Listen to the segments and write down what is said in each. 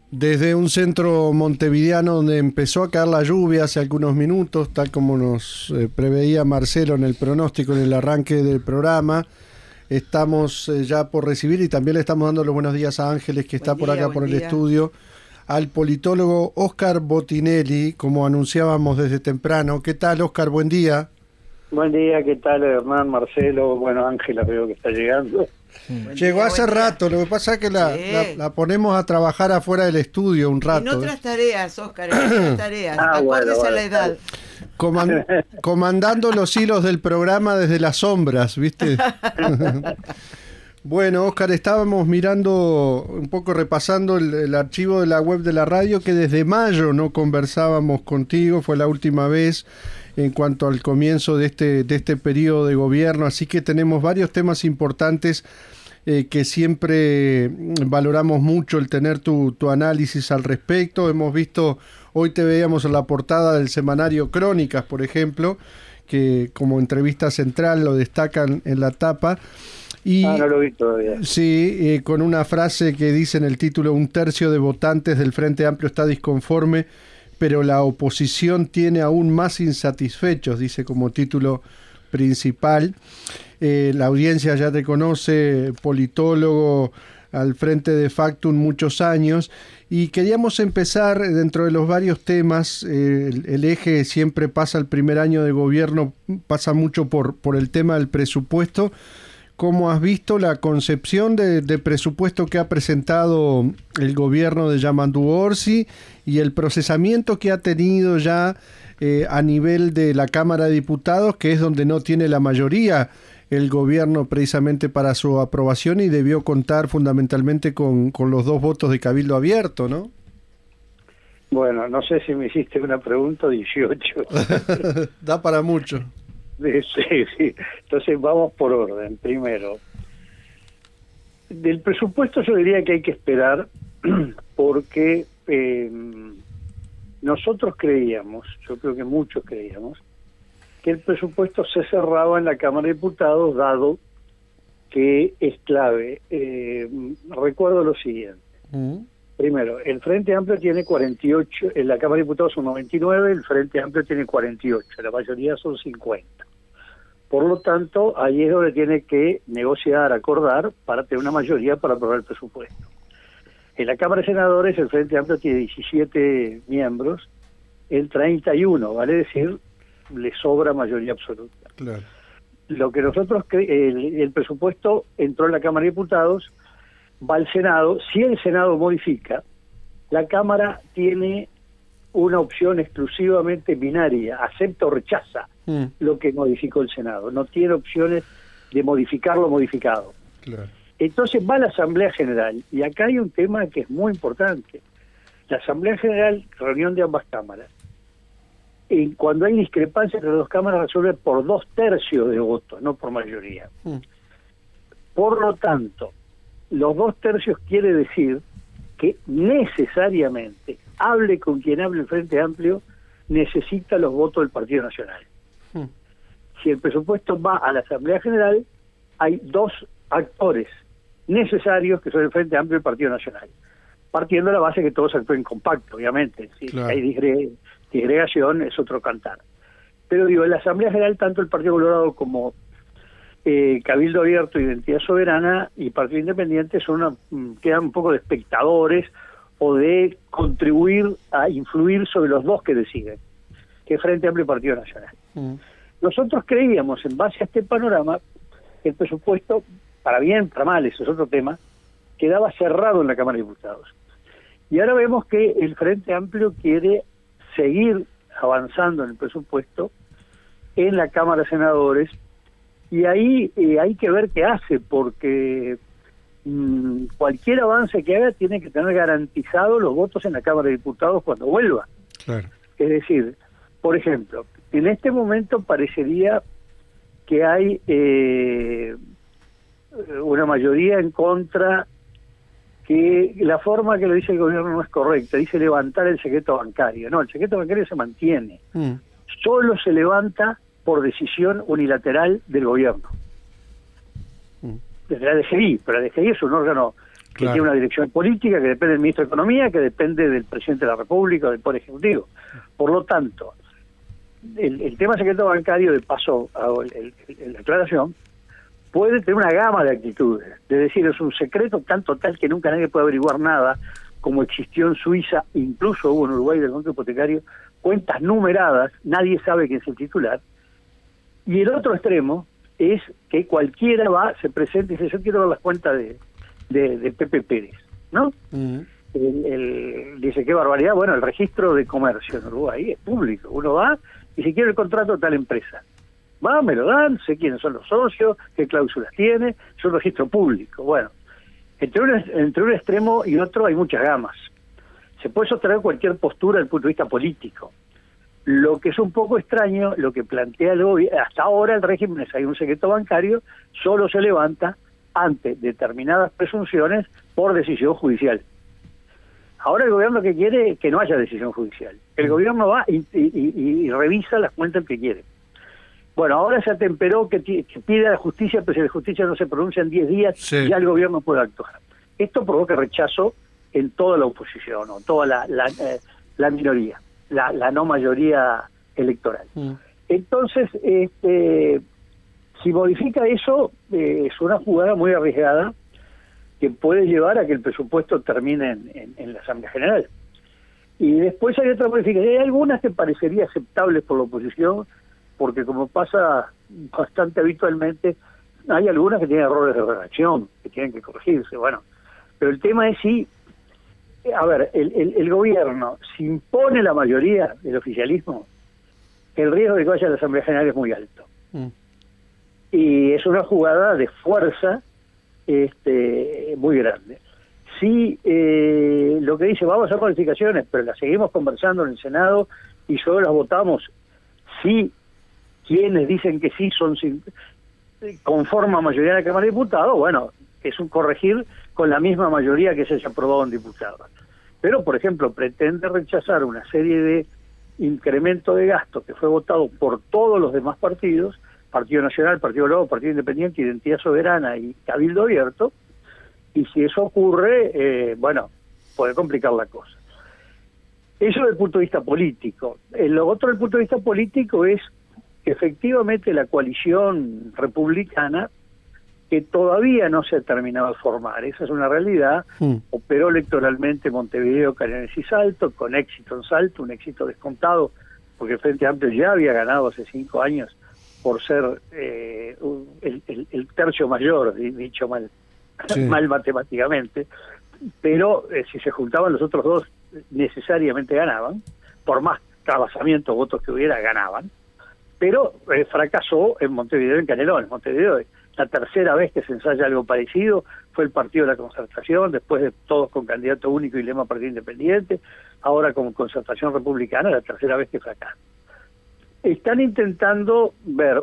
Desde un centro montevideano donde empezó a caer la lluvia hace algunos minutos, tal como nos preveía Marcelo en el pronóstico, en el arranque del programa. Estamos ya por recibir, y también le estamos dando los buenos días a Ángeles, que está por acá por el estudio, al politólogo Óscar Botinelli, como anunciábamos desde temprano. ¿Qué tal, Óscar? Buen día. Buen día, ¿qué tal, Hernán, Marcelo? Bueno, Ángela veo que está llegando. Llegó hace rato, lo que pasa es que la ponemos a trabajar afuera del estudio un rato. En otras tareas, Óscar, en otras tareas. Acuérdese a la edad. Comandando los hilos del programa desde las sombras, ¿viste? Bueno, Óscar, estábamos mirando, un poco repasando el archivo de la web de la radio, que desde mayo no conversábamos contigo, fue la última vez en cuanto al comienzo de este periodo de gobierno, así que tenemos varios temas importantes que siempre valoramos mucho el tener tu análisis al respecto. Hemos visto, hoy te veíamos en la portada del semanario Crónicas, por ejemplo, que como entrevista central lo destacan en la tapa. Y, no lo vi todavía. Sí, con una frase que dice en el título: 1/3 de votantes del Frente Amplio está disconforme, pero la oposición tiene aún más insatisfechos, dice como título principal. La audiencia ya te conoce, politólogo al frente de Factum muchos años, y queríamos empezar dentro de los varios temas. El eje siempre pasa, el primer año de gobierno pasa mucho por el tema del presupuesto. ¿Cómo has visto la concepción de presupuesto que ha presentado el gobierno de Yamandu Orsi y el procesamiento que ha tenido ya a nivel de la Cámara de Diputados, que es donde no tiene la mayoría el gobierno precisamente para su aprobación, y debió contar fundamentalmente con los 2 votos de Cabildo Abierto, ¿no? Bueno, no sé si me hiciste una pregunta 18. Da para mucho. Sí. Entonces vamos por orden. Primero, del presupuesto yo diría que hay que esperar porque nosotros creíamos, yo creo que muchos creíamos, que el presupuesto se cerraba en la Cámara de Diputados, dado que es clave. Recuerdo lo siguiente. Primero, el Frente Amplio tiene 48, en la Cámara de Diputados son 99, el Frente Amplio tiene 48, la mayoría son 50. Por lo tanto, ahí es donde tiene que negociar, acordar, para tener una mayoría para aprobar el presupuesto. En la Cámara de Senadores el Frente Amplio tiene 17 miembros, el 31, vale decir, le sobra mayoría absoluta. Claro. Lo que nosotros el presupuesto entró en la Cámara de Diputados, va al Senado. Si el Senado modifica, la Cámara tiene una opción exclusivamente binaria: acepta o rechaza lo que modificó el Senado. No tiene opciones de modificar lo modificado. Claro. Entonces va a la Asamblea General, y acá hay un tema que es muy importante. La Asamblea General, reunión de ambas cámaras, cuando hay discrepancia entre las dos cámaras, resuelve por 2/3 de votos, no por mayoría. Por lo tanto, los 2/3 quiere decir que necesariamente, hable con quien hable el Frente Amplio, necesita los votos del Partido Nacional. Si el presupuesto va a la Asamblea General, hay 2 actores necesarios, que son el Frente Amplio y el Partido Nacional, partiendo de la base que todos actúen compacto, obviamente. Si claro. Hay disgregación, es otro cantar. Pero digo, en la Asamblea General, tanto el Partido Colorado como Cabildo Abierto, Identidad Soberana y Partido Independiente quedan un poco de espectadores o de contribuir a influir sobre los 2 que deciden, que es Frente Amplio y Partido Nacional. Nosotros creíamos, en base a este panorama, que el presupuesto, para bien, para mal, eso es otro tema, quedaba cerrado en la Cámara de Diputados. Y ahora vemos que el Frente Amplio quiere seguir avanzando en el presupuesto en la Cámara de Senadores, y ahí hay que ver qué hace, porque cualquier avance que haga tiene que tener garantizados los votos en la Cámara de Diputados cuando vuelva. Claro. Es decir, por ejemplo, en este momento parecería que hay una mayoría en contra, que la forma que lo dice el gobierno no es correcta, dice levantar el secreto bancario. No, el secreto bancario se mantiene. Solo se levanta por decisión unilateral del gobierno. Desde la DGI, pero la DGI es un órgano que tiene una dirección política, que depende del ministro de Economía, que depende del presidente de la República o del Poder Ejecutivo. Por lo tanto, el tema secreto bancario, de paso hago la aclaración, puede tener una gama de actitudes. Es decir, es un secreto tan total que nunca nadie puede averiguar nada, como existió en Suiza, incluso hubo en Uruguay del Banco Hipotecario, cuentas numeradas, nadie sabe quién es el titular. Y el otro extremo es que cualquiera se presenta y dice, yo quiero ver las cuentas de Pepe Pérez, ¿no? Dice, qué barbaridad. Bueno, el registro de comercio en Uruguay es público. Uno va y si quiere el contrato de tal empresa, va, me lo dan, sé quiénes son los socios, qué cláusulas tiene, es un registro público. Bueno, entre un extremo y otro hay muchas gamas. Se puede sostener cualquier postura desde el punto de vista político. Lo que es un poco extraño, lo que plantea el gobierno, hasta ahora el régimen, hay un secreto bancario, solo se levanta ante determinadas presunciones por decisión judicial. Ahora el gobierno que quiere que no haya decisión judicial. El gobierno va y revisa las cuentas que quiere. Bueno, ahora se atemperó que pide a la justicia, pero si la justicia no se pronuncia en 10 días, ya el gobierno puede actuar. Esto provoca rechazo en toda la oposición, o toda la minoría, la no mayoría electoral. Entonces, si modifica eso, es una jugada muy arriesgada que puede llevar a que el presupuesto termine en la Asamblea General. Y después hay otra modificación. Hay algunas que parecería aceptables por la oposición, porque como pasa bastante habitualmente, hay algunas que tienen errores de redacción, que tienen que corregirse. Bueno, pero el tema es si, a ver, el gobierno, si impone la mayoría del oficialismo, el riesgo de que vaya a la Asamblea General es muy alto. Y es una jugada de fuerza muy grande. Si lo que dice, vamos a hacer modificaciones, pero las seguimos conversando en el Senado y solo las votamos si quienes dicen que sí conforman mayoría de la Cámara de Diputados, bueno, es un corregir con la misma mayoría que se haya aprobado en diputados. Pero, por ejemplo, pretende rechazar una serie de incrementos de gasto que fue votado por todos los demás partidos, Partido Nacional, Partido Nuevo, Partido Independiente, Identidad Soberana y Cabildo Abierto, y si eso ocurre, bueno, puede complicar la cosa. Eso desde el punto de vista político. Lo otro desde el punto de vista político es que efectivamente la coalición republicana, que todavía no se ha terminado de formar, esa es una realidad, operó electoralmente Montevideo, Canelones y Salto, con éxito en Salto, un éxito descontado, porque el Frente Amplio ya había ganado hace 5 años por ser el tercio mayor, dicho mal matemáticamente, pero si se juntaban los otros dos necesariamente ganaban, por más cabazamiento votos que hubiera, ganaban, pero fracasó en Montevideo y en Canelones. Montevideo, la tercera vez que se ensaya algo parecido, fue el Partido de la Concertación, después de todos con candidato único y lema Partido Independiente, ahora con Concertación Republicana, la tercera vez que fracasa. Están intentando ver,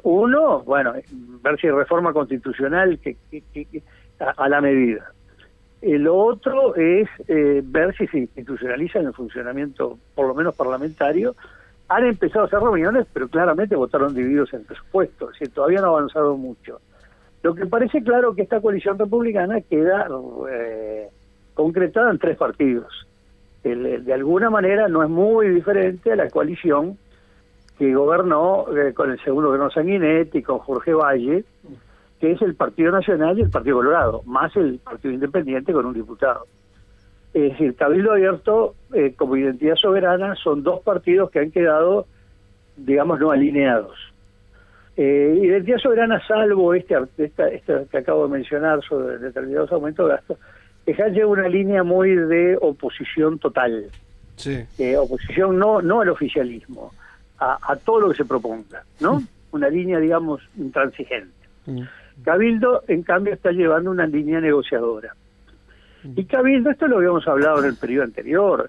ver si hay reforma constitucional que a la medida. Lo otro es ver si se institucionaliza en el funcionamiento, por lo menos parlamentario. Han empezado a hacer reuniones, pero claramente votaron divididos en el presupuesto, es decir, todavía no ha avanzado mucho. Lo que parece claro que esta coalición republicana queda concretada en 3 partidos. De alguna manera no es muy diferente a la coalición que gobernó con el segundo gobierno Sanguinetti, con Jorge Valle, que es el Partido Nacional y el Partido Colorado, más el Partido Independiente con un diputado. Es decir, Cabildo Abierto como Identidad Soberana son 2 partidos que han quedado, digamos, no alineados. Identidad Soberana, salvo este que acabo de mencionar sobre determinados aumentos de gastos, lleva una línea muy de oposición total. Sí. Oposición no al oficialismo, a todo lo que se proponga, ¿no? Una línea, digamos, intransigente. Cabildo, en cambio, está llevando una línea negociadora. Y Cabildo, esto lo habíamos hablado en el periodo anterior,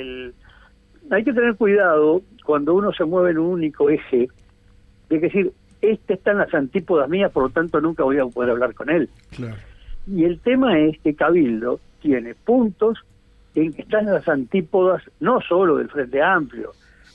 hay que tener cuidado cuando uno se mueve en un único eje, de decir, este está en las antípodas mías, por lo tanto nunca voy a poder hablar con él. Claro. Y el tema es que Cabildo tiene puntos en que están en las antípodas no solo del Frente Amplio,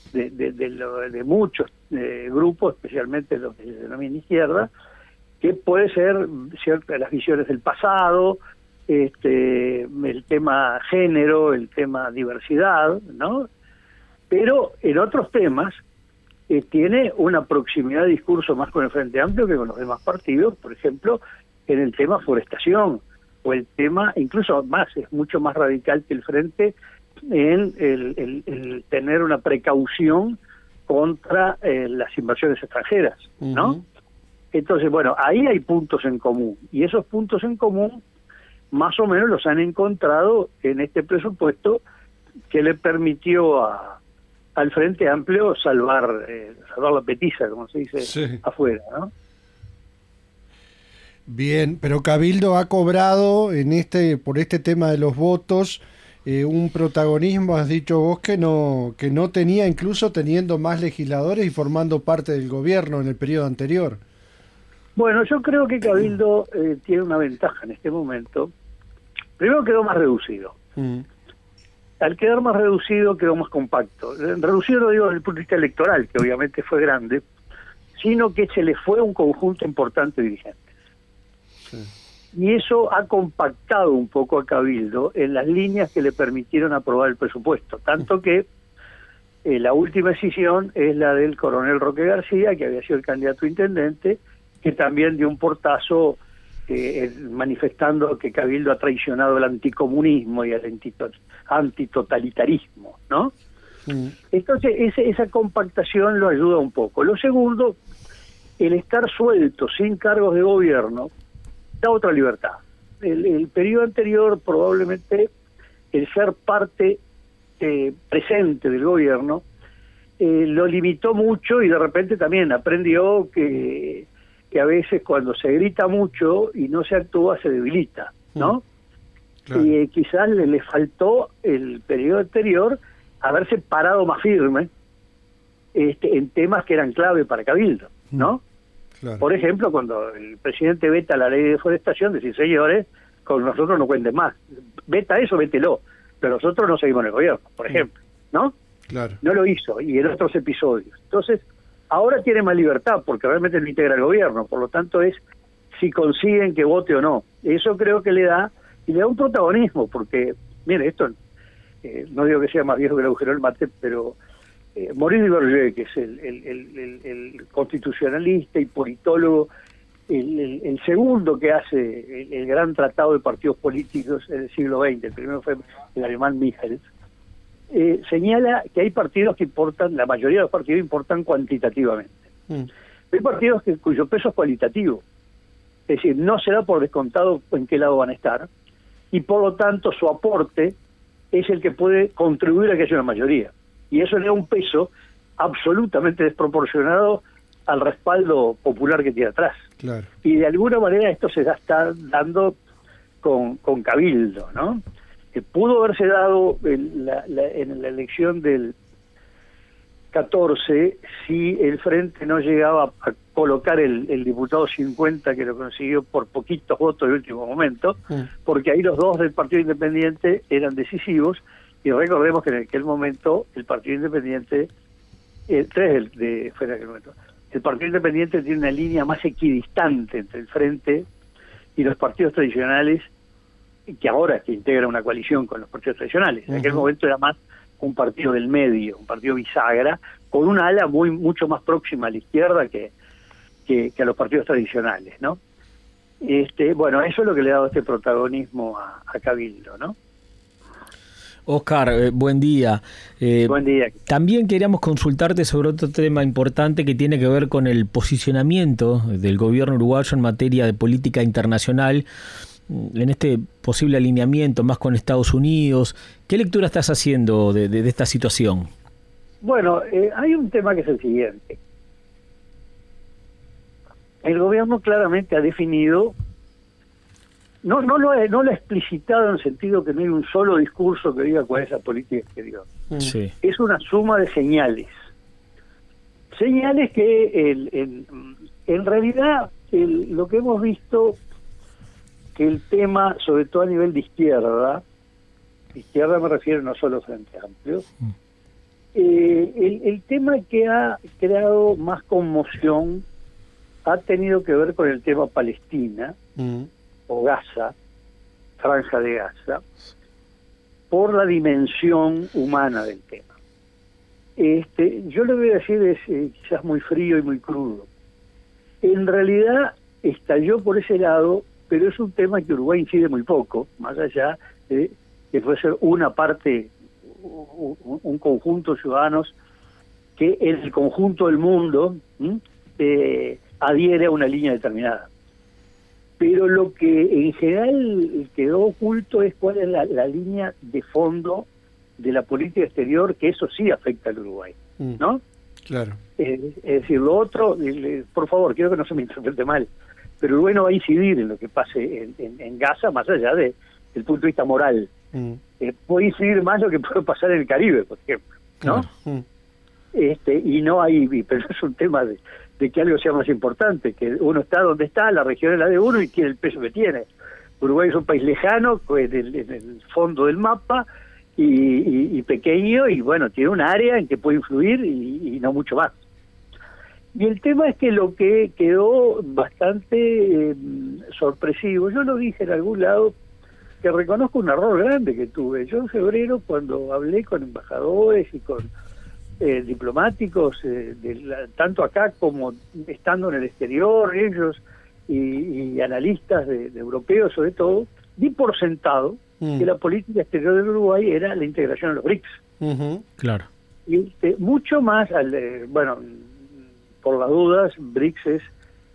de muchos grupos, especialmente los que se denominan izquierda, que puede ser ciertas las visiones del pasado, el tema género, el tema diversidad, ¿no? Pero en otros temas tiene una proximidad de discurso más con el Frente Amplio que con los demás partidos, por ejemplo, en el tema forestación, o el tema, incluso más, es mucho más radical que el Frente en el tener una precaución contra las inversiones extranjeras, ¿no? Uh-huh. Entonces, bueno, ahí hay puntos en común, y esos puntos en común más o menos los han encontrado en este presupuesto que le permitió al Frente Amplio salvar la petiza, como se dice, sí, afuera, ¿no? Bien, pero Cabildo ha cobrado por este tema de los votos un protagonismo, has dicho vos, que no tenía, incluso teniendo más legisladores y formando parte del gobierno en el periodo anterior. Bueno, yo creo que Cabildo tiene una ventaja en este momento. Primero quedó más reducido. Al quedar más reducido quedó más compacto. Reducido no digo desde el punto de vista electoral, que obviamente fue grande, sino que se le fue un conjunto importante de dirigentes. Sí. Y eso ha compactado un poco a Cabildo en las líneas que le permitieron aprobar el presupuesto. Tanto que la última decisión es la del coronel Roque García, que había sido el candidato a intendente, que también dio un portazo manifestando que Cabildo ha traicionado el anticomunismo y el antitotalitarismo, ¿no? Entonces esa compactación lo ayuda un poco. Lo segundo, el estar suelto, sin cargos de gobierno, da otra libertad. El periodo anterior, probablemente, el ser parte presente del gobierno, lo limitó mucho, y de repente también aprendió que a veces cuando se grita mucho y no se actúa se debilita, ¿no? Claro. Y quizás le faltó el periodo anterior haberse parado más firme en temas que eran clave para Cabildo, ¿no? Claro. Por ejemplo, cuando el presidente veta la ley de deforestación, decir, señores, con nosotros no cuenten más. Veta eso, vételo. Pero nosotros no seguimos en el gobierno, por ejemplo, ¿no? Claro. No lo hizo, y en otros episodios. Entonces, ahora tiene más libertad, porque realmente no integra el gobierno. Por lo tanto, es si consiguen que vote o no. Eso creo que le da un protagonismo, porque, mire, esto, no digo que sea más viejo que el agujero del mate, pero Maurice Duverger, que es el constitucionalista y politólogo, el segundo que hace el gran tratado de partidos políticos en el siglo XX, el primero fue el alemán Michels, señala que hay partidos que importan, la mayoría de los partidos importan cuantitativamente. Hay partidos cuyo peso es cualitativo, es decir, no se da por descontado en qué lado van a estar, y por lo tanto su aporte es el que puede contribuir a que haya una mayoría. Y eso le da un peso absolutamente desproporcionado al respaldo popular que tiene atrás. Claro. Y de alguna manera esto se está dando con Cabildo, ¿no? Que pudo haberse dado en la elección del 14 si el Frente no llegaba a colocar el diputado 50, que lo consiguió por poquitos votos de último momento, porque ahí los dos del Partido Independiente eran decisivos. Y recordemos que en aquel momento el Partido Independiente, el Partido Independiente tiene una línea más equidistante entre el Frente y los partidos tradicionales, que ahora que integra una coalición con los partidos tradicionales. En aquel momento era más un partido del medio, un partido bisagra, con una ala mucho más próxima a la izquierda que a los partidos tradicionales, ¿no? Bueno, eso es lo que le ha dado este protagonismo a Cabildo, ¿no? Oscar, buen día. Buen día. También queríamos consultarte sobre otro tema importante que tiene que ver con el posicionamiento del gobierno uruguayo en materia de política internacional, en este posible alineamiento más con Estados Unidos. ¿Qué lectura estás haciendo de esta situación? Bueno, hay un tema que es el siguiente. El gobierno claramente ha definido, no lo ha explicitado en el sentido que no hay un solo discurso que diga cuál es la política exterior. Sí. Es una suma de señales. Señales que en realidad lo que hemos visto, que el tema, sobre todo a nivel de izquierda me refiero no solo Frente Amplio, el tema que ha creado más conmoción ha tenido que ver con el tema Palestina, o Gaza, Franja de Gaza por la dimensión humana del tema. Yo le voy a decir, es quizás muy frío y muy crudo. En realidad estalló por ese lado, pero es un tema que Uruguay incide muy poco, más allá de que puede ser una parte, un conjunto de ciudadanos que en el conjunto del mundo adhiere a una línea determinada. Pero lo que en general quedó oculto es cuál es la línea de fondo de la política exterior, que eso sí afecta al Uruguay, ¿no? Claro. Es decir, lo otro, por favor, quiero que no se me interprete mal, pero Uruguay no va a incidir en lo que pase en Gaza, más allá del punto de vista moral. Puede incidir más lo que puede pasar en el Caribe, por ejemplo, ¿no? Y no hay, pero es un tema de que algo sea más importante, que uno está donde está, la región es la de uno y tiene el peso que tiene. Uruguay es un país lejano, en el fondo del mapa, y pequeño, y bueno, tiene un área en que puede influir y no mucho más. Y el tema es que lo que quedó bastante sorpresivo, yo lo dije en algún lado, que reconozco un error grande que tuve. Yo en febrero, cuando hablé con embajadores y con diplomáticos, tanto acá como estando en el exterior, ellos y analistas de europeos sobre todo, di por sentado que la política exterior del Uruguay era la integración a los BRICS. Claro. Y mucho más, bueno, por las dudas, BRICS es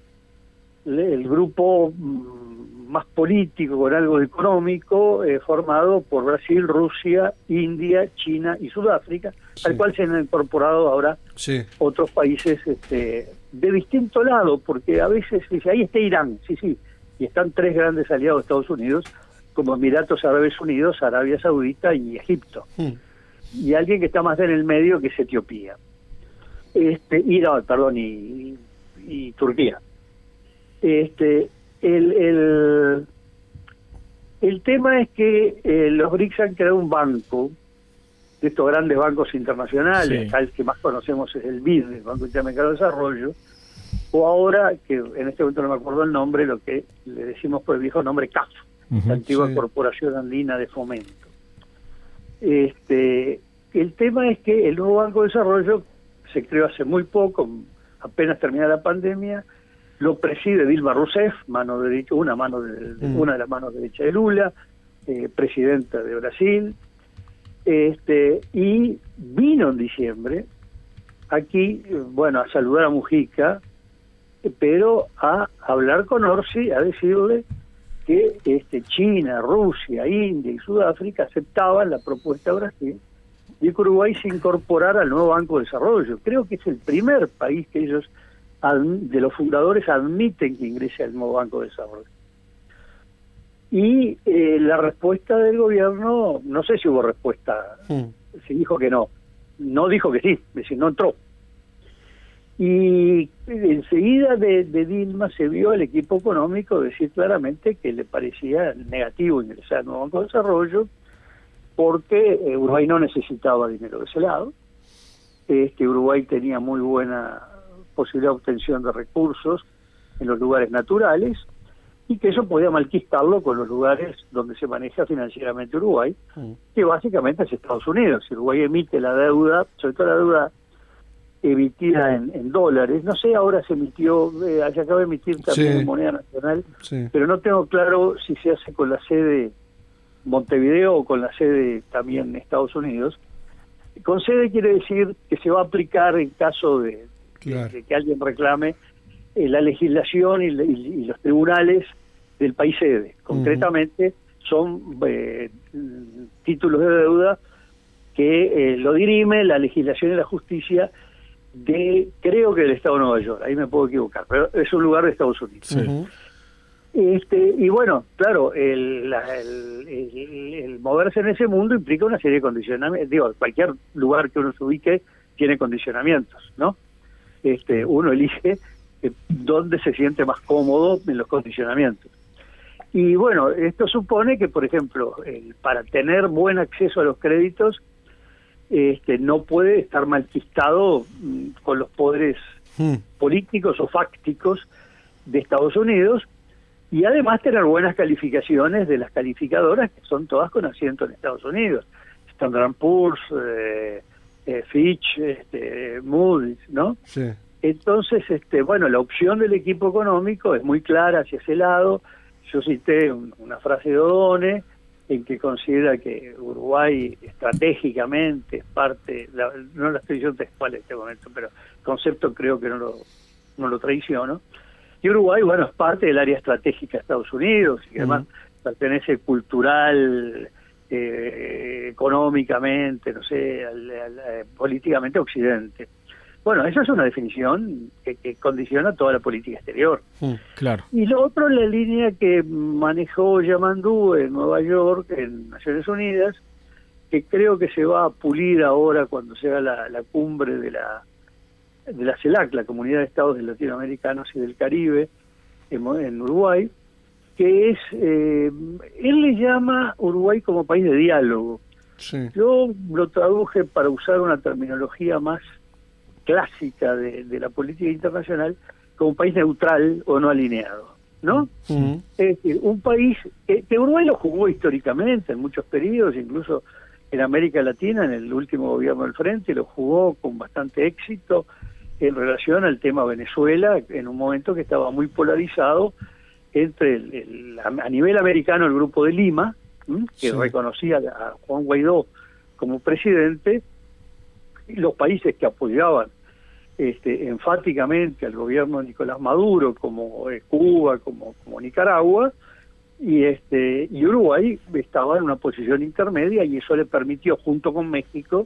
el grupo más político con algo económico, formado por Brasil, Rusia, India, China y Sudáfrica, al cual se han incorporado ahora otros países de distinto lado, porque a veces dice, ahí está Irán, sí, y están tres grandes aliados de Estados Unidos, como Emiratos Árabes Unidos, Arabia Saudita y Egipto. Y alguien que está más en el medio, que es Etiopía. Y Turquía. El tema es que los BRICS han creado un banco, de estos grandes bancos internacionales, el que más conocemos es el BID, el Banco Interamericano de Desarrollo, o ahora, que en este momento no me acuerdo el nombre, lo que le decimos por el viejo nombre CAF, la antigua Corporación Andina de Fomento. El tema es que el nuevo Banco de Desarrollo se creó hace muy poco, apenas terminada la pandemia, lo preside Dilma Rousseff, mano derecha, una de las manos derechas de Lula, presidenta de Brasil, y vino en diciembre aquí, bueno, a saludar a Mujica, pero a hablar con Orsi, a decirle que China, Rusia, India y Sudáfrica aceptaban la propuesta de Brasil y que Uruguay se incorporara al nuevo Banco de Desarrollo. Creo que es el primer país que ellos, de los fundadores, admiten que ingrese al nuevo Banco de Desarrollo. Y la respuesta del gobierno, no sé si hubo respuesta, se dijo que no dijo que sí, es decir, no entró. Y enseguida de Dilma se vio el equipo económico decir claramente que le parecía negativo ingresar al nuevo Banco de Desarrollo, porque Uruguay no necesitaba dinero de ese lado, Uruguay tenía muy buena posibilidad de obtención de recursos en los lugares naturales, y que eso podía malquistarlo con los lugares donde se maneja financieramente Uruguay, que básicamente es Estados Unidos. Si Uruguay emite la deuda, sobre todo la deuda emitida en dólares, no sé, ahora se emitió, se acaba de emitir también en moneda nacional, pero no tengo claro si se hace con la sede Montevideo o con la sede también en Estados Unidos. Con sede quiere decir que se va a aplicar en caso de que alguien reclame la legislación y los tribunales del país sede. Concretamente son títulos de deuda que lo dirime la legislación y la justicia creo que del Estado de Nueva York, ahí me puedo equivocar, pero es un lugar de Estados Unidos. Y bueno, claro, el moverse en ese mundo implica una serie de condicionamientos. Digo, cualquier lugar que uno se ubique tiene condicionamientos, ¿no? Uno elige dónde se siente más cómodo en los condicionamientos. Y bueno, esto supone que, por ejemplo, para tener buen acceso a los créditos, no puede estar malquistado con los poderes políticos o fácticos de Estados Unidos, y además tener buenas calificaciones de las calificadoras, que son todas con asiento en Estados Unidos, Standard & Poor's, Fitch, Moody's, ¿no? Sí. Entonces, bueno, la opción del equipo económico es muy clara hacia ese lado. Yo cité una frase de Odone, en que considera que Uruguay estratégicamente es parte, no la estoy diciendo textual en este momento, pero el concepto creo que no lo traiciono. Y Uruguay, bueno, es parte del área estratégica de Estados Unidos, y además pertenece cultural, económicamente, no sé, políticamente a Occidente. Bueno, esa es una definición que condiciona toda la política exterior. Claro. Y lo otro es la línea que manejó Yamandú en Nueva York, en Naciones Unidas, que creo que se va a pulir ahora cuando se haga la cumbre de la CELAC, la Comunidad de Estados Latinoamericanos y del Caribe, en Uruguay, que es, él le llama Uruguay como país de diálogo. Sí. Yo lo traduje para usar una terminología más clásica de la política internacional, como un país neutral o no alineado, ¿no? Es decir, un país que Uruguay lo jugó históricamente en muchos periodos, incluso en América Latina, en el último gobierno del Frente, lo jugó con bastante éxito en relación al tema Venezuela, en un momento que estaba muy polarizado entre a nivel americano el Grupo de Lima, que reconocía a Juan Guaidó como presidente, y los países que apoyaban enfáticamente al gobierno de Nicolás Maduro, como Cuba, como Nicaragua, y Uruguay estaba en una posición intermedia, y eso le permitió, junto con México,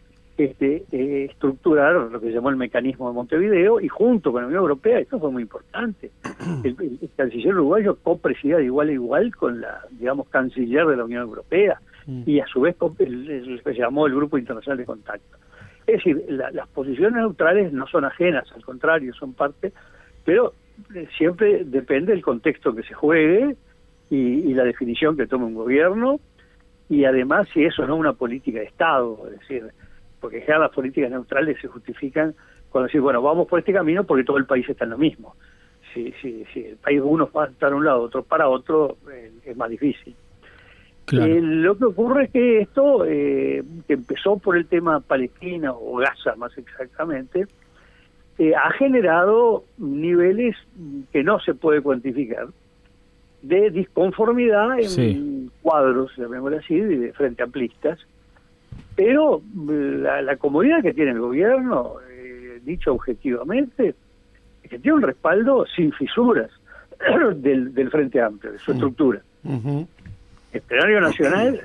estructurar lo que se llamó el mecanismo de Montevideo, y junto con la Unión Europea, esto fue muy importante. El canciller uruguayo copresidía de igual a igual con la, digamos, canciller de la Unión Europea, y a su vez se llamó el Grupo Internacional de Contacto. Es decir, las posiciones neutrales no son ajenas, al contrario, son parte, pero siempre depende del contexto que se juegue y la definición que tome un gobierno, y además si eso no es una política de Estado, es decir, porque ya las políticas neutrales se justifican cuando decir, bueno, vamos por este camino porque todo el país está en lo mismo. Si el país uno va a estar a un lado, otro para otro, es más difícil. Claro. Lo que ocurre es que esto, que empezó por el tema Palestina, o Gaza más exactamente, ha generado niveles que no se puede cuantificar, de disconformidad en cuadros, llamémoslo así, de frente amplistas, pero la comodidad que tiene el gobierno, dicho objetivamente, es que tiene un respaldo sin fisuras del Frente Amplio, de su estructura. El plenario nacional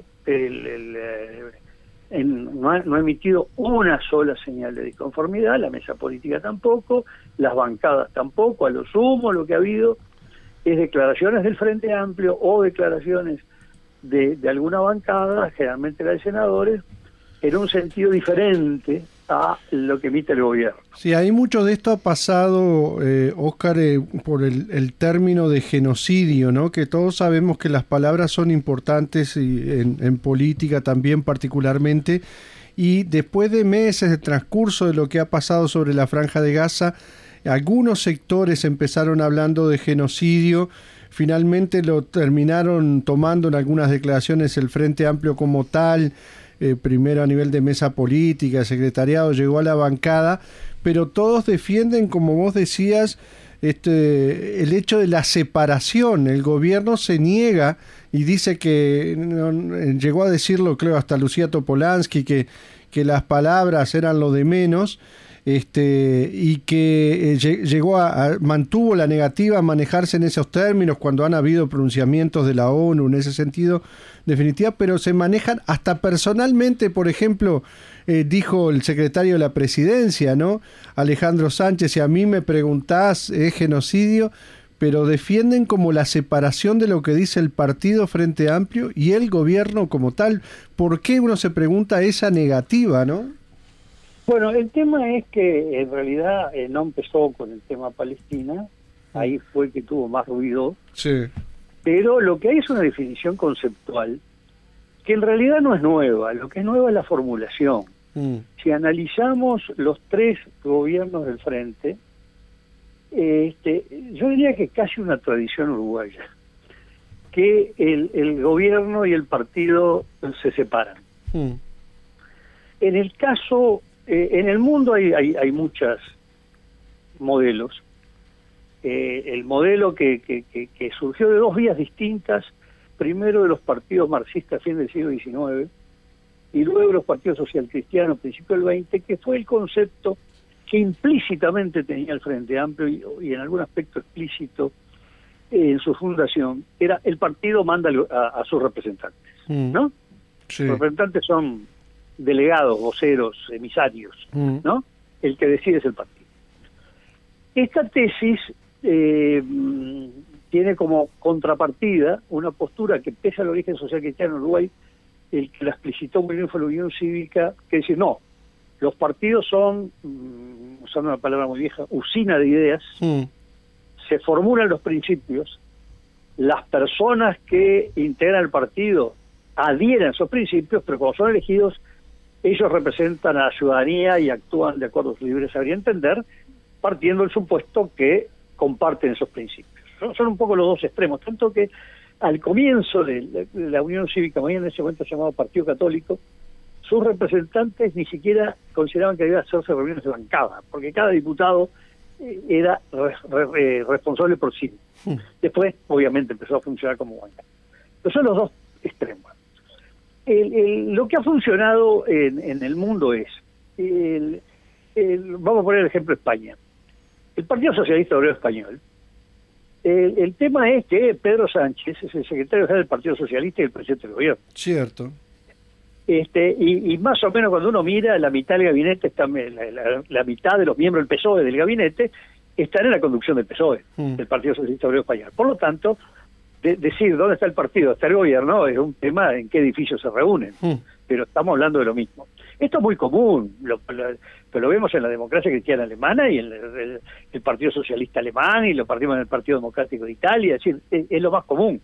no ha emitido una sola señal de disconformidad, la mesa política tampoco, las bancadas tampoco, a lo sumo lo que ha habido es declaraciones del Frente Amplio o declaraciones de alguna bancada, generalmente la de senadores, en un sentido diferente a lo que emite el gobierno. Sí, hay mucho de esto ha pasado, Óscar, por el término de genocidio, ¿no? Que todos sabemos que las palabras son importantes y en política también particularmente, y después de meses de transcurso de lo que ha pasado sobre la Franja de Gaza, algunos sectores empezaron hablando de genocidio, finalmente lo terminaron tomando en algunas declaraciones el Frente Amplio como tal, primero a nivel de mesa política, secretariado, llegó a la bancada, pero todos defienden, como vos decías, el hecho de la separación. El gobierno se niega y dice que, llegó a decirlo creo hasta Lucía Topolansky, que las palabras eran lo de menos, y que mantuvo la negativa a manejarse en esos términos cuando han habido pronunciamientos de la ONU en ese sentido, definitiva, pero se manejan hasta personalmente. Por ejemplo, dijo el secretario de la Presidencia, ¿no? Alejandro Sánchez, si a mí me preguntás, es genocidio, pero defienden como la separación de lo que dice el partido Frente Amplio y el gobierno como tal. ¿Por qué uno se pregunta esa negativa, no? Bueno, el tema es que en realidad no empezó con el tema Palestina, ahí fue que tuvo más ruido, sí. Pero lo que hay es una definición conceptual que en realidad no es nueva, lo que es nueva es la formulación. Si analizamos los tres gobiernos del Frente, yo diría que es casi una tradición uruguaya, que el gobierno y el partido se separan. En el caso, en el mundo hay muchos modelos. El modelo que surgió de dos vías distintas, primero de los partidos marxistas a fin del siglo XIX y luego de los partidos socialcristianos a principios del XX, que fue el concepto que implícitamente tenía el Frente Amplio y en algún aspecto explícito en su fundación, era el partido manda a sus representantes, ¿no? Sí. Los representantes son delegados, voceros, emisarios, ¿no? El que decide es el partido. Esta tesis tiene como contrapartida una postura que, pese al origen social cristiano en Uruguay, el que la explicitó muy bien fue la Unión Cívica, que dice, no, los partidos son, usando una palabra muy vieja, usina de ideas, se formulan los principios, las personas que integran el partido adhieren a esos principios, pero cuando son elegidos, ellos representan a la ciudadanía y actúan de acuerdo a su libre saber y entender, partiendo del supuesto que comparten esos principios. Son un poco los dos extremos, tanto que al comienzo de la Unión Cívica, muy en ese momento llamado Partido Católico, sus representantes ni siquiera consideraban que debía hacerse reuniones de bancada, porque cada diputado era responsable por sí. Después, obviamente, empezó a funcionar como bancada. Pero son los dos extremos. Lo que ha funcionado en el mundo es, vamos a poner el ejemplo de España. El Partido Socialista Obrero Español, el tema es que Pedro Sánchez es el secretario general del Partido Socialista y el presidente del gobierno. Cierto. Y más o menos cuando uno mira, la mitad del gabinete, la mitad de los miembros del PSOE del gabinete están en la conducción del PSOE, del Partido Socialista Obrero Español. Por lo tanto, decir dónde está el partido, está el gobierno, es un tema en qué edificios se reúnen, pero estamos hablando de lo mismo. Esto es muy común, pero lo vemos en la democracia cristiana alemana y en el Partido Socialista alemán, y lo partimos en el Partido Democrático de Italia, es decir, es lo más común.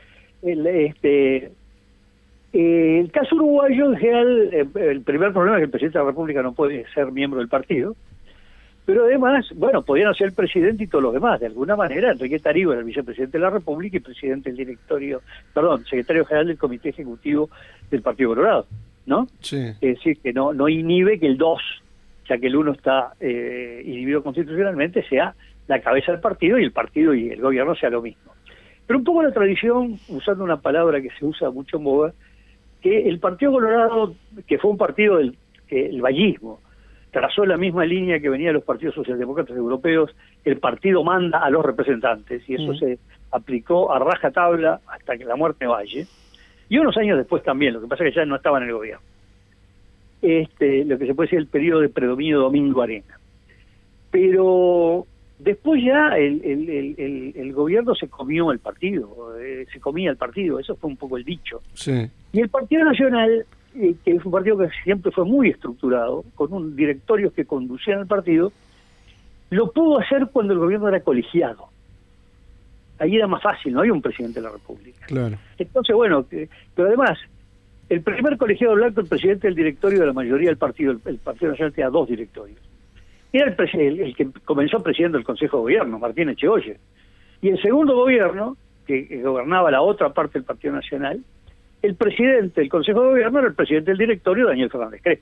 El caso uruguayo, en general, el primer problema es que el presidente de la República no puede ser miembro del partido, pero además, bueno, podían ser el presidente y todos los demás. De alguna manera, Enrique Tarrigo era el vicepresidente de la República y presidente del secretario general del Comité Ejecutivo del Partido Colorado, ¿no? Sí. Es decir, que no inhibe que el 2, ya que el 1 está inhibido constitucionalmente, sea la cabeza del partido y el partido y el gobierno sea lo mismo. Pero un poco la tradición, usando una palabra que se usa mucho en boga, que el Partido Colorado, que fue un partido el vallismo, trazó la misma línea que venía de los partidos socialdemócratas europeos, el partido manda a los representantes, y eso se aplicó a rajatabla hasta que la muerte de Valle, y unos años después también, lo que pasa es que ya no estaban en el gobierno. Lo que se puede decir el periodo de predominio Domingo Arena. Pero después ya el gobierno se comió el partido, eso fue un poco el dicho. Sí. Y el Partido Nacional, que es un partido que siempre fue muy estructurado, con un directorio que conducían el partido, lo pudo hacer cuando el gobierno era colegiado. Ahí era más fácil, no había un presidente de la República. Claro. Entonces, bueno, pero además, el primer colegiado blanco, el presidente del directorio de la mayoría del partido, el Partido Nacional tenía 2 directorios. Era el que comenzó presidiendo el Consejo de Gobierno, Martín Echegoyen. Y el segundo gobierno, que gobernaba la otra parte del Partido Nacional, el presidente del Consejo de Gobierno era el presidente del directorio, Daniel Fernández Crespo.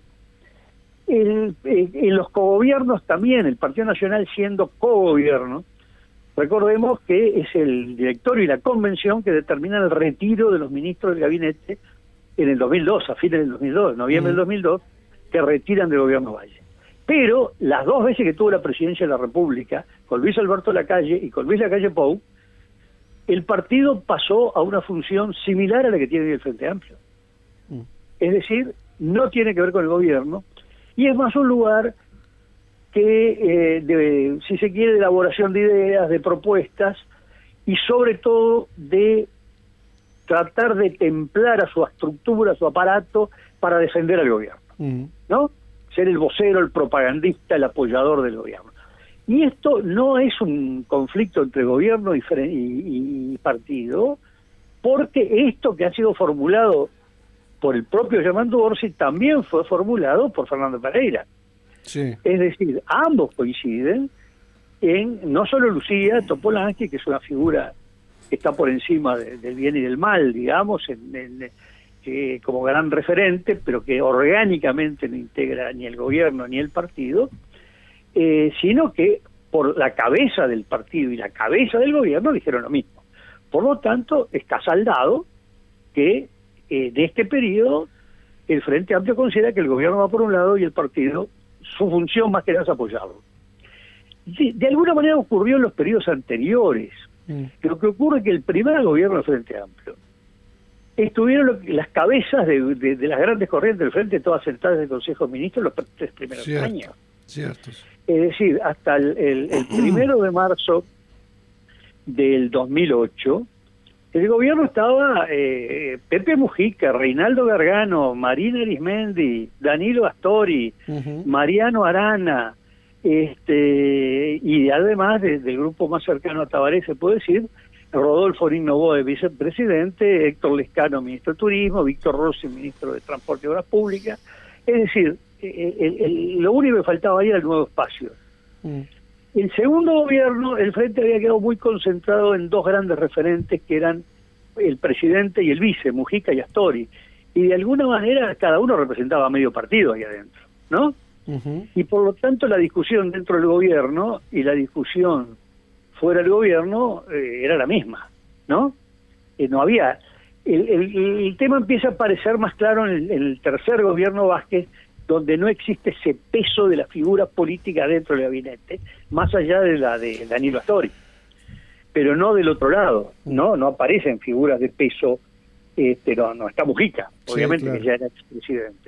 En los cogobiernos también, el Partido Nacional siendo cogobierno, recordemos que es el directorio y la convención que determinan el retiro de los ministros del gabinete en el 2002, a fines del 2002, noviembre del 2002, que retiran del gobierno Valle. Pero las 2 veces que tuvo la presidencia de la República, con Luis Alberto Lacalle y con Luis Lacalle Pou, el partido pasó a una función similar a la que tiene el Frente Amplio. Es decir, no tiene que ver con el gobierno, y es más un lugar que, si se quiere, de elaboración de ideas, de propuestas, y sobre todo de tratar de templar a su estructura, a su aparato, para defender al gobierno, ¿no? Ser el vocero, el propagandista, el apoyador del gobierno. Y esto no es un conflicto entre gobierno y partido, porque esto que ha sido formulado por el propio Germán Orsi también fue formulado por Fernando Pereira. Sí. Es decir, ambos coinciden en no solo Lucía Topolansky, que es una figura que está por encima del bien y del mal, digamos, como gran referente, pero que orgánicamente no integra ni el gobierno ni el partido, sino que por la cabeza del partido y la cabeza del gobierno dijeron lo mismo. Por lo tanto, está saldado que en este periodo el Frente Amplio considera que el gobierno va por un lado y el partido, su función más que nada es apoyarlo. De alguna manera ocurrió en los periodos anteriores. Lo que ocurre es que el primer gobierno del Frente Amplio estuvieron las cabezas de las grandes corrientes del Frente, todas sentadas en el Consejo de Ministros los 3 primeros años. Cierto. Es decir, hasta el 1 de marzo del 2008, el gobierno estaba Pepe Mujica, Reinaldo Gargano, Marina Arismendi, Danilo Astori, Mariano Arana, y además del grupo más cercano a Tabaré, se puede decir, Rodolfo Novoa, vicepresidente, Héctor Lescano, ministro de Turismo, Víctor Rossi, ministro de Transporte y Obras Públicas. Es decir, lo único que faltaba ahí era el nuevo espacio. El segundo gobierno, el Frente había quedado muy concentrado en 2 grandes referentes que eran el presidente y el vice, Mujica y Astori, y de alguna manera cada uno representaba a medio partido ahí adentro, ¿no? Y por lo tanto la discusión dentro del gobierno y la discusión fuera del gobierno era la misma, ¿no? No había... El tema empieza a aparecer más claro en el tercer gobierno Vázquez, donde no existe ese peso de la figura política dentro del gabinete, más allá de la de Danilo Astori, pero no del otro lado, no aparecen figuras de peso, no está Mujica, obviamente, sí, claro, que ya era expresidente.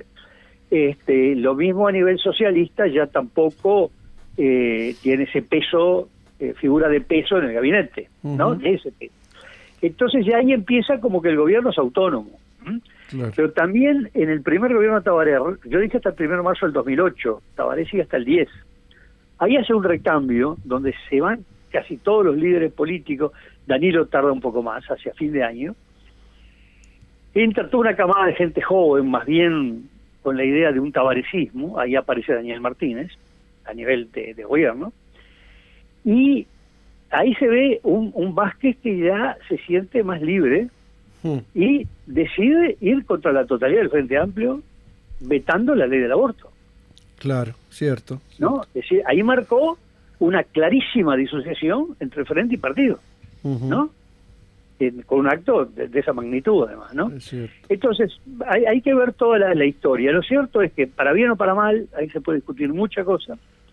Lo mismo a nivel socialista, ya tampoco tiene ese peso, figura de peso en el gabinete, ¿no? Ese peso. Entonces ya ahí empieza como que el gobierno es autónomo. Claro. Pero también en el primer gobierno de Tabaré, yo dije hasta el 1 de marzo del 2008, Tabaré sigue hasta el 10. Ahí hace un recambio donde se van casi todos los líderes políticos, Danilo tarda un poco más, hacia fin de año. Entra toda una camada de gente joven, más bien con la idea de un tabarecismo, ahí aparece Daniel Martínez, a nivel de gobierno, y ahí se ve un Vázquez que ya se siente más libre, y decide ir contra la totalidad del Frente Amplio vetando la ley del aborto. Claro, cierto. ¿No? Es decir, ahí marcó una clarísima disociación entre Frente y partido, ¿no? Con un acto de esa magnitud, además, ¿no? Entonces, hay que ver toda la historia. Lo cierto es que, para bien o para mal, ahí se puede discutir mucha cosa,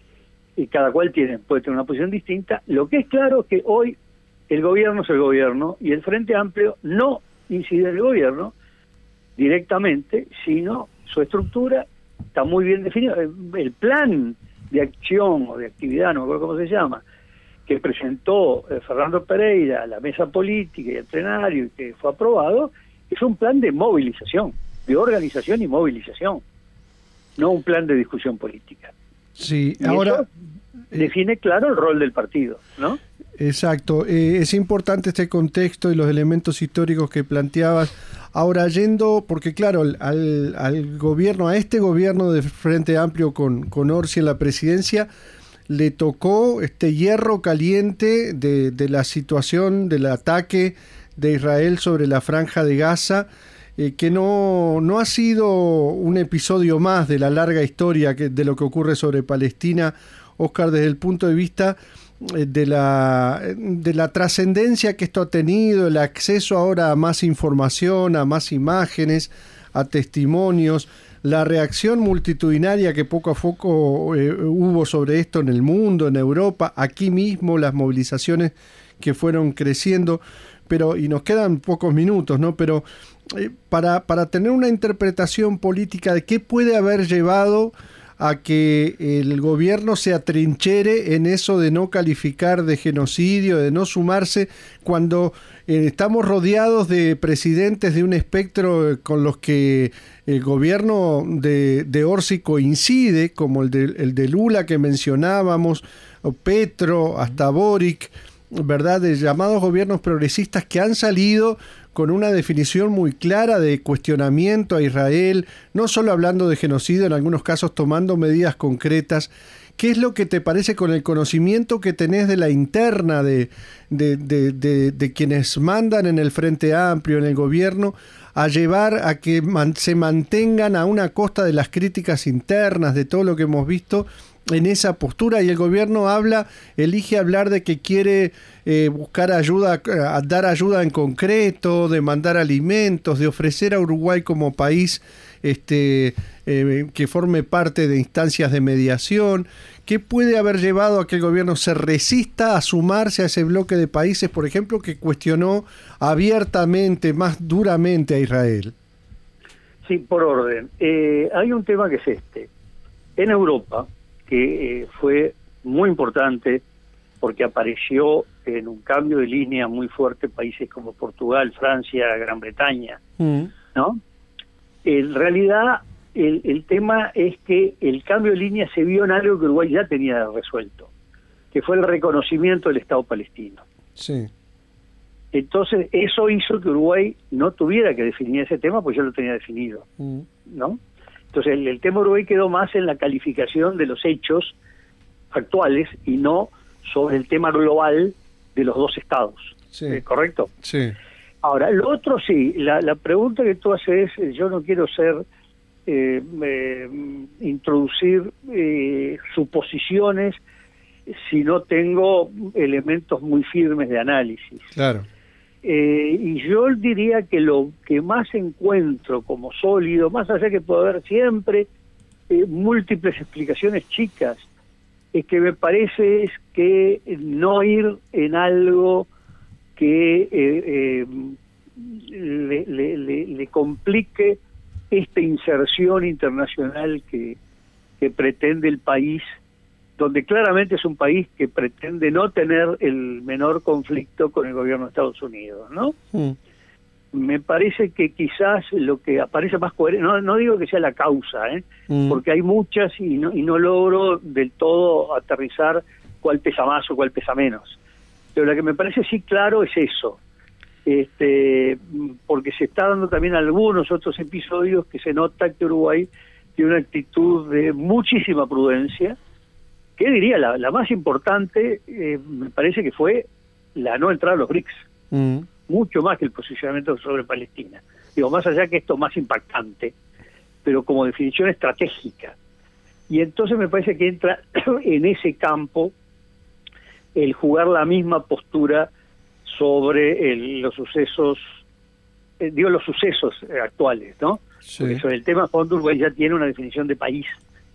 y cada cual puede tener una posición distinta. Lo que es claro es que hoy el gobierno es el gobierno, y el Frente Amplio no incide en el gobierno directamente, sino su estructura está muy bien definida. El plan de acción o de actividad, no me acuerdo cómo se llama, que presentó Fernando Pereira a la mesa política y al plenario y que fue aprobado, es un plan de movilización, de organización y movilización, no un plan de discusión política. Sí, y ahora eso define claro el rol del partido, ¿no? Exacto, es importante este contexto y los elementos históricos que planteabas. Ahora yendo, porque claro, al gobierno, a este gobierno de Frente Amplio con Orsi en la presidencia, le tocó este hierro caliente de la situación del ataque de Israel sobre la Franja de Gaza, que no ha sido un episodio más de la larga historia de lo que ocurre sobre Palestina, Óscar, desde el punto de vista de la trascendencia que esto ha tenido, el acceso ahora a más información, a más imágenes, a testimonios, la reacción multitudinaria que poco a poco hubo sobre esto en el mundo, en Europa, aquí mismo las movilizaciones que fueron creciendo, y nos quedan pocos minutos, ¿no? Pero para tener una interpretación política de qué puede haber llevado a que el gobierno se atrinchere en eso de no calificar de genocidio, de no sumarse, cuando estamos rodeados de presidentes de un espectro con los que el gobierno de Orsi coincide, como el de Lula que mencionábamos, o Petro, hasta Boric, ¿verdad? De llamados gobiernos progresistas que han salido con una definición muy clara de cuestionamiento a Israel, no solo hablando de genocidio, en algunos casos tomando medidas concretas. ¿qué es lo que te parece con el conocimiento que tenés de la interna de quienes mandan en el Frente Amplio, en el gobierno, a llevar a que se mantengan a una costa de las críticas internas, de todo lo que hemos visto en esa postura? Y el gobierno elige hablar de que quiere buscar ayuda, dar ayuda en concreto, de mandar alimentos, de ofrecer a Uruguay como país que forme parte de instancias de mediación. ¿Qué puede haber llevado a que el gobierno se resista a sumarse a ese bloque de países, por ejemplo, que cuestionó abiertamente, más duramente a Israel? Sí, por orden. Hay un tema que es este. En Europa, que fue muy importante porque apareció en un cambio de línea muy fuerte países como Portugal, Francia, Gran Bretaña, ¿no? En realidad, el tema es que el cambio de línea se vio en algo que Uruguay ya tenía resuelto, que fue el reconocimiento del Estado palestino. Sí. Entonces, eso hizo que Uruguay no tuviera que definir ese tema, pues ya lo tenía definido, ¿no? Entonces, el tema Uruguay quedó más en la calificación de los hechos actuales y no sobre el tema global de los dos estados. Sí. ¿Correcto? Sí. Ahora, lo otro sí, la pregunta que tú haces, yo no quiero introducir suposiciones si no tengo elementos muy firmes de análisis. Claro. Y yo diría que lo que más encuentro como sólido, más allá que puede haber siempre múltiples explicaciones chicas, es que me parece es que no ir en algo que le complique esta inserción internacional que pretende el país, donde claramente es un país que pretende no tener el menor conflicto con el gobierno de Estados Unidos, ¿no? Me parece que quizás lo que aparece más coherente, no digo que sea la causa, porque hay muchas y no logro del todo aterrizar cuál pesa más o cuál pesa menos. Pero la que me parece sí claro es eso, porque se está dando también algunos otros episodios que se nota que Uruguay tiene una actitud de muchísima prudencia, que diría la más importante, me parece que fue la no entrada a los BRICS, mucho más que el posicionamiento sobre Palestina. Digo, más allá que esto más impactante, pero como definición estratégica. Y entonces me parece que entra en ese campo el jugar la misma postura sobre los sucesos, los sucesos actuales, ¿no? Sí. Porque sobre el tema fondo Uruguay ya tiene una definición de país.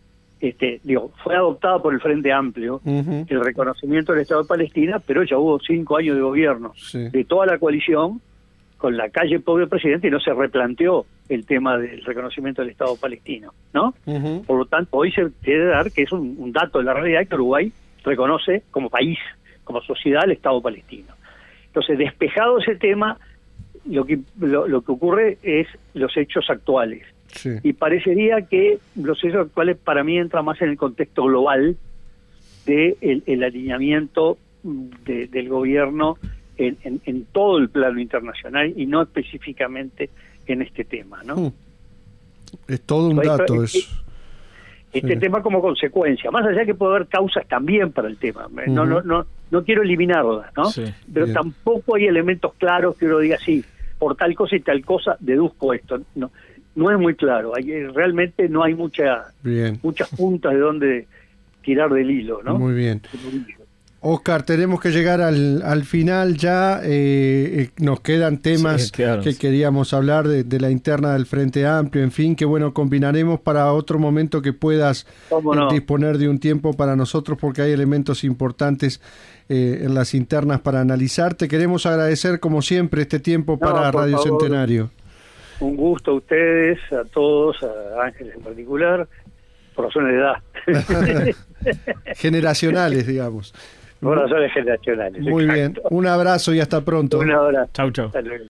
Fue adoptada por el Frente Amplio, el reconocimiento del Estado de Palestina, pero ya hubo 5 años de gobierno de toda la coalición, con la calle pobre presidente, y no se replanteó el tema del reconocimiento del Estado palestino, ¿no? Por lo tanto, hoy se quiere dar que es un dato de la realidad que Uruguay reconoce como país, como sociedad, el Estado palestino. Entonces, despejado ese tema, lo que ocurre es los hechos actuales. Sí. Y parecería que los hechos actuales para mí entran más en el contexto global de el alineamiento del gobierno en todo el plano internacional y no específicamente en este tema, ¿no? Es todo un dato eso. Este tema como consecuencia, más allá que puede haber causas también para el tema, no quiero eliminarlas, ¿no? Sí, pero bien. Tampoco hay elementos claros que uno diga, sí, por tal cosa y tal cosa deduzco esto, no es muy claro, realmente no hay muchas puntas de donde tirar del hilo, ¿no? Muy bien. Oscar, tenemos que llegar al final ya, nos quedan temas que queríamos hablar de la interna del Frente Amplio, en fin, que bueno, combinaremos para otro momento que puedas disponer de un tiempo para nosotros, porque hay elementos importantes en las internas para analizar. Te queremos agradecer como siempre este tiempo para Radio Centenario. Un gusto a ustedes, a todos, a Ángeles en particular, por razones de edad. Generacionales, digamos. Por razones generacionales. Muy bien. Un abrazo y hasta pronto. Un abrazo. Chau, chau. Hasta luego.